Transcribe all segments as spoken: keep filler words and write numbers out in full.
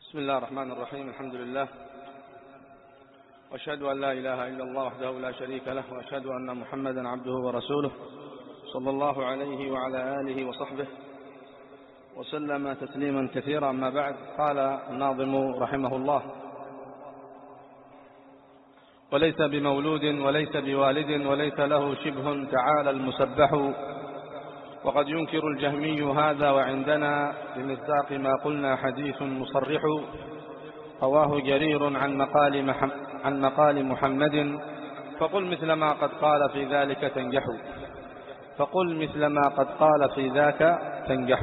بسم الله الرحمن الرحيم. الحمد لله، وأشهد أن لا إله إلا الله وحده لا شريك له، وأشهد أن محمدا عبده ورسوله صلى الله عليه وعلى آله وصحبه وسلم تسليما كثيرا. أما بعد، قال الناظم رحمه الله: وليس بمولود وليس بوالد وليس له شبه تعالى المسبح، وقد ينكر الجهمي هذا وعندنا بمصداق ما قلنا حديث مصرح. رواه جرير عن مقال, عن مقال محمد، فقل مثل ما قد قال في ذلك تنجح فقل مثل ما قد قال في ذاك تنجح.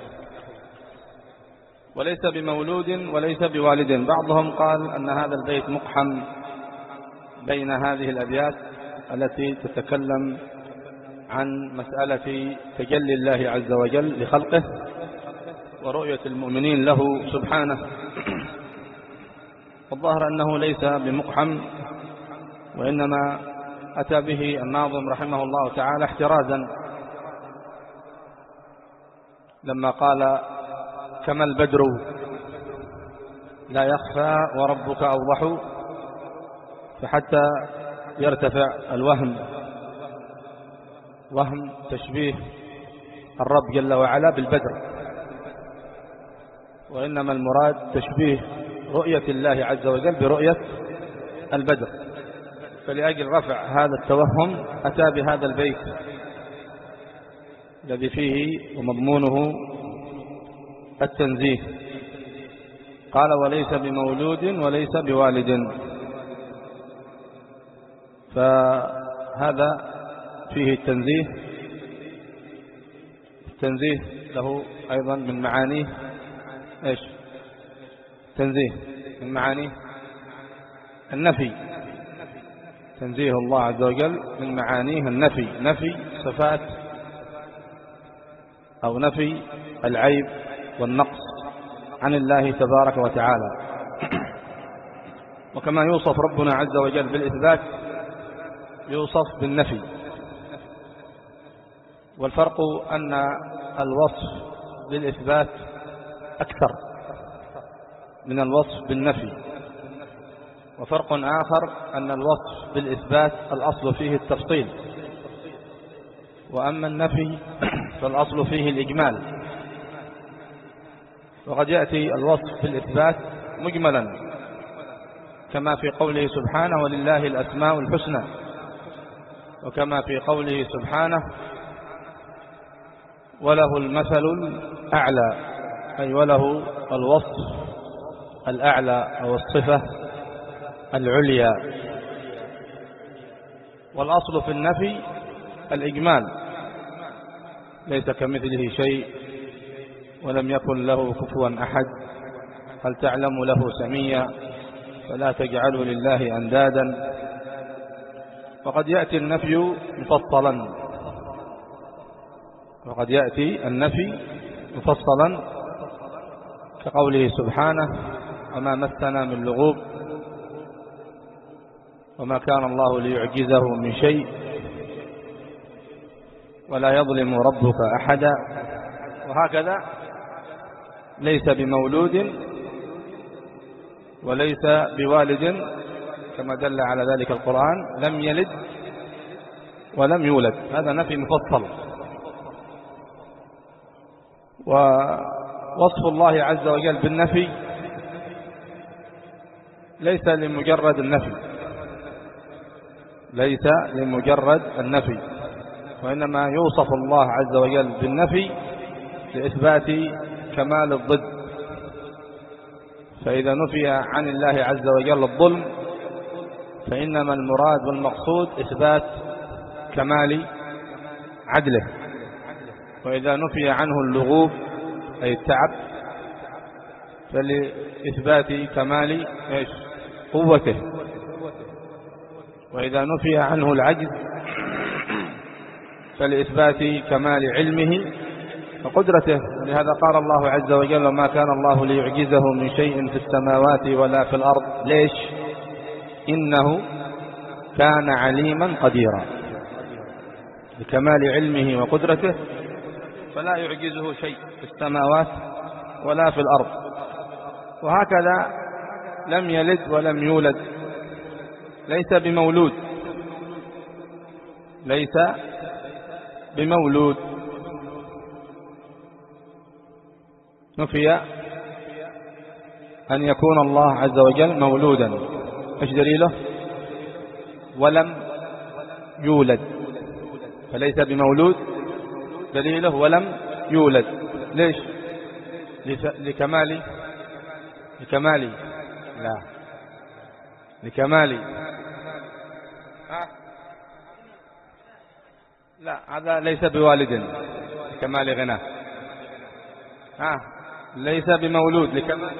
وليس بمولود وليس بوالد. بعضهم قال أن هذا البيت مقحم بين هذه الأبيات التي تتكلم عن مسألة تجلي الله عز وجل لخلقه ورؤية المؤمنين له سبحانه. والظاهر أنه ليس بمقحم، وإنما أتى به الناظم رحمه الله تعالى احترازا لما قال: كما البدر لا يخفى وربك أوضح، فحتى يرتفع الوهم وهم تشبيه الرب جل وعلا بالبدر، وإنما المراد تشبيه رؤية الله عز وجل برؤية البدر. فلأجل رفع هذا التوهم أتى بهذا البيت الذي فيه ومضمونه التنزيه. قال: وليس بمولود وليس بوالد. فهذا فيه التنزيه. التنزيه له أيضا من معانيه إيش؟ تنزيه من معانيه النفي. تنزيه الله عز وجل من معانيه النفي، نفي صفات أو نفي العيب والنقص عن الله تبارك وتعالى. وكما يوصف ربنا عز وجل بالإثبات يوصف بالنفي. والفرق أن الوصف بالإثبات أكثر من الوصف بالنفي. وفرق آخر أن الوصف بالإثبات الأصل فيه التفصيل، وأما النفي فالأصل فيه الإجمال. وقد يأتي الوصف بالإثبات مجملا كما في قوله سبحانه: ولله الأسماء الحسنى، وكما في قوله سبحانه: وله المثل الأعلى، أي وله الوصف الأعلى أو الصفة العليا. والأصل في النفي الإجمال، ليس كمثله شيء ولم يكن له كفوا أحد، هل تعلم له سميا، فلا تجعلوا لله أندادا. وقد يأتي النفي مفصلا، وقد يأتي النفي مفصلا كقوله سبحانه: وما مسنا من لغوب، وما كان الله ليعجزه من شيء، ولا يظلم ربك أحدا. وهكذا ليس بمولود وليس بوالد، كما دل على ذلك القرآن: لم يلد ولم يولد. هذا نفي مفصل. ووصف الله عز وجل بالنفي ليس لمجرد النفي، ليس لمجرد النفي، وإنما يوصف الله عز وجل بالنفي لإثبات كمال الضد. فإذا نفي عن الله عز وجل الظلم فإنما المراد والمقصود إثبات كمال عدله. وإذا نفي عنه اللغوب أي التعب فلإثبات كمال قوته. وإذا نفي عنه العجز فلإثبات كمال علمه وقدرته. ولهذا قال الله عز وجل: وما كان الله ليعجزه من شيء في السماوات ولا في الأرض. ليش؟ إنه كان عليما قديرا. لكمال علمه وقدرته فلا يعجزه شيء في السماوات ولا في الأرض. وهكذا لم يلد ولم يولد، ليس بمولود، ليس بمولود. نفي أن يكون الله عز وجل مولودا. ايش دليله؟ ولم يولد، فليس بمولود، دليله ولم يولد. ليش؟ لكمال لكمال لا لكمال لا هذا ليس بوالد لكمال غناه. ها ليس بمولود لكمال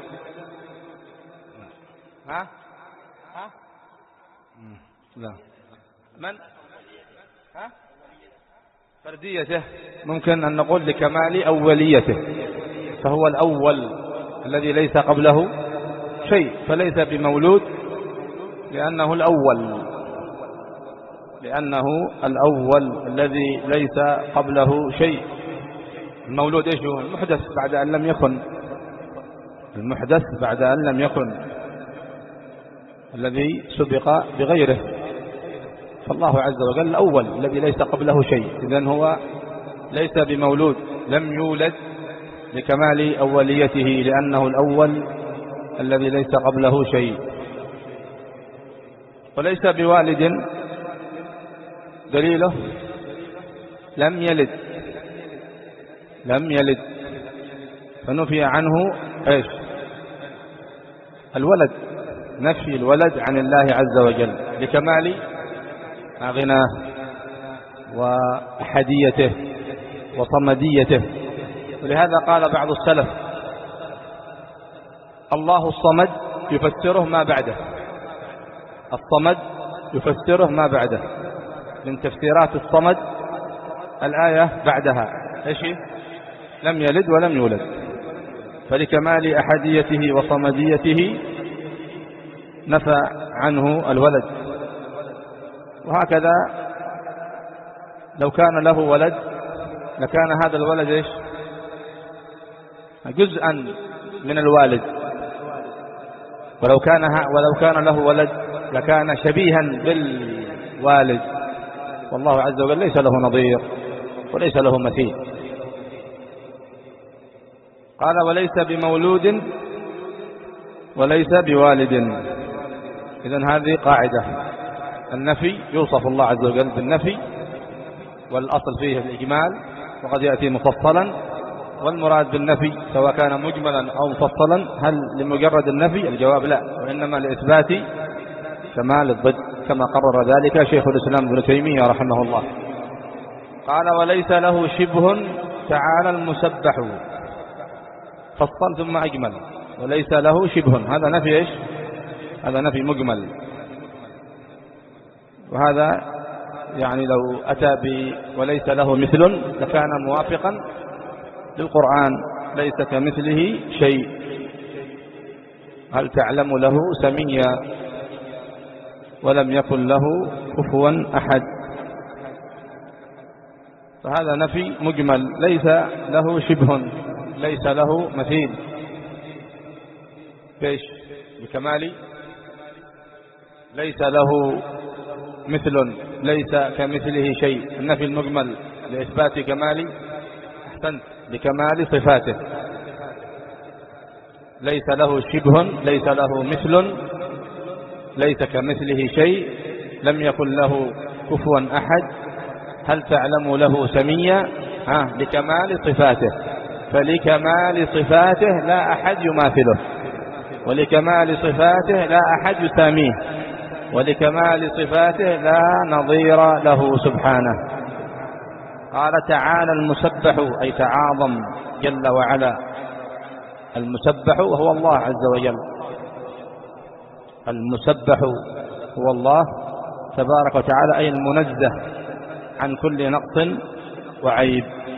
ها ها لا من ها فرديته، ممكن أن نقول لكمال أوليته، فهو الأول الذي ليس قبله شيء، فليس بمولود لأنه الأول، لأنه الأول الذي ليس قبله شيء. المولود إيش هو؟ المحدث بعد أن لم يكن، المحدث بعد أن لم يكن، الذي سبق بغيره. فالله عز وجل الأول الذي ليس قبله شيء، إذن هو ليس بمولود، لم يولد لكمال أوليته لأنه الأول الذي ليس قبله شيء. وليس بوالد، دليله لم يلد، لم يلد، فنفي عنه ايش؟ الولد، نفي الولد عن الله عز وجل لكمال غناه وأحديته وصمديته. ولهذا قال بعض السلف: الله الصمد يفسره ما بعده، الصمد يفسره ما بعده. من تفسيرات الصمد الآية بعدها ايش؟ لم يلد ولم يولد، فلكمال أحديته وصمديته نفى عنه الولد. وهكذا لو كان له ولد لكان هذا الولد ايش؟ جزءا من الوالد، ولو كان ولو كان له ولد لكان شبيها بالوالد، والله عز وجل ليس له نظير وليس له مثيل. قال: وليس بمولود وليس بوالد. إذن هذه قاعدة، النفي يوصف الله عز وجل بالنفي، والأصل فيه الإجمال، وقد يأتي مفصلا. والمراد بالنفي سواء كان مجملا أو مفصلا، هل لمجرد النفي؟ الجواب لا، وإنما لإثبات كمال الضد، كما قرر ذلك شيخ الإسلام ابن تيمية رحمه الله. قال: وليس له شبه تعالى المسبح. فصل ثم أجمل. وليس له شبه، هذا نفي إيش؟ هذا نفي مجمل. وهذا يعني لو أتى ب وليس له مثل لكان موافقا للقرآن: ليس كمثله شيء، هل تعلم له سميا، ولم يكن له كفوا أحد. فهذا نفي مجمل، ليس له شبه، ليس له مثيل. كيش؟ بكمال ليس له مثل، ليس كمثله شيء. النفي المجمل لإثبات كمال، أحسنت، بكمال صفاته. ليس له شبه، ليس له مثل، ليس كمثله شيء، لم يكن له كفوا أحد، هل تعلم له سميا، ها لكمال صفاته. فلكمال صفاته لا أحد يماثله، ولكمال صفاته لا أحد يساميه، ولكمال صفاته لا نظير له سبحانه. قال: تعالى المسبح، أي تعاظم جل وعلا. المسبح هو الله عز وجل، المسبح هو الله تبارك وتعالى، أي المنزه عن كل نقص وعيب.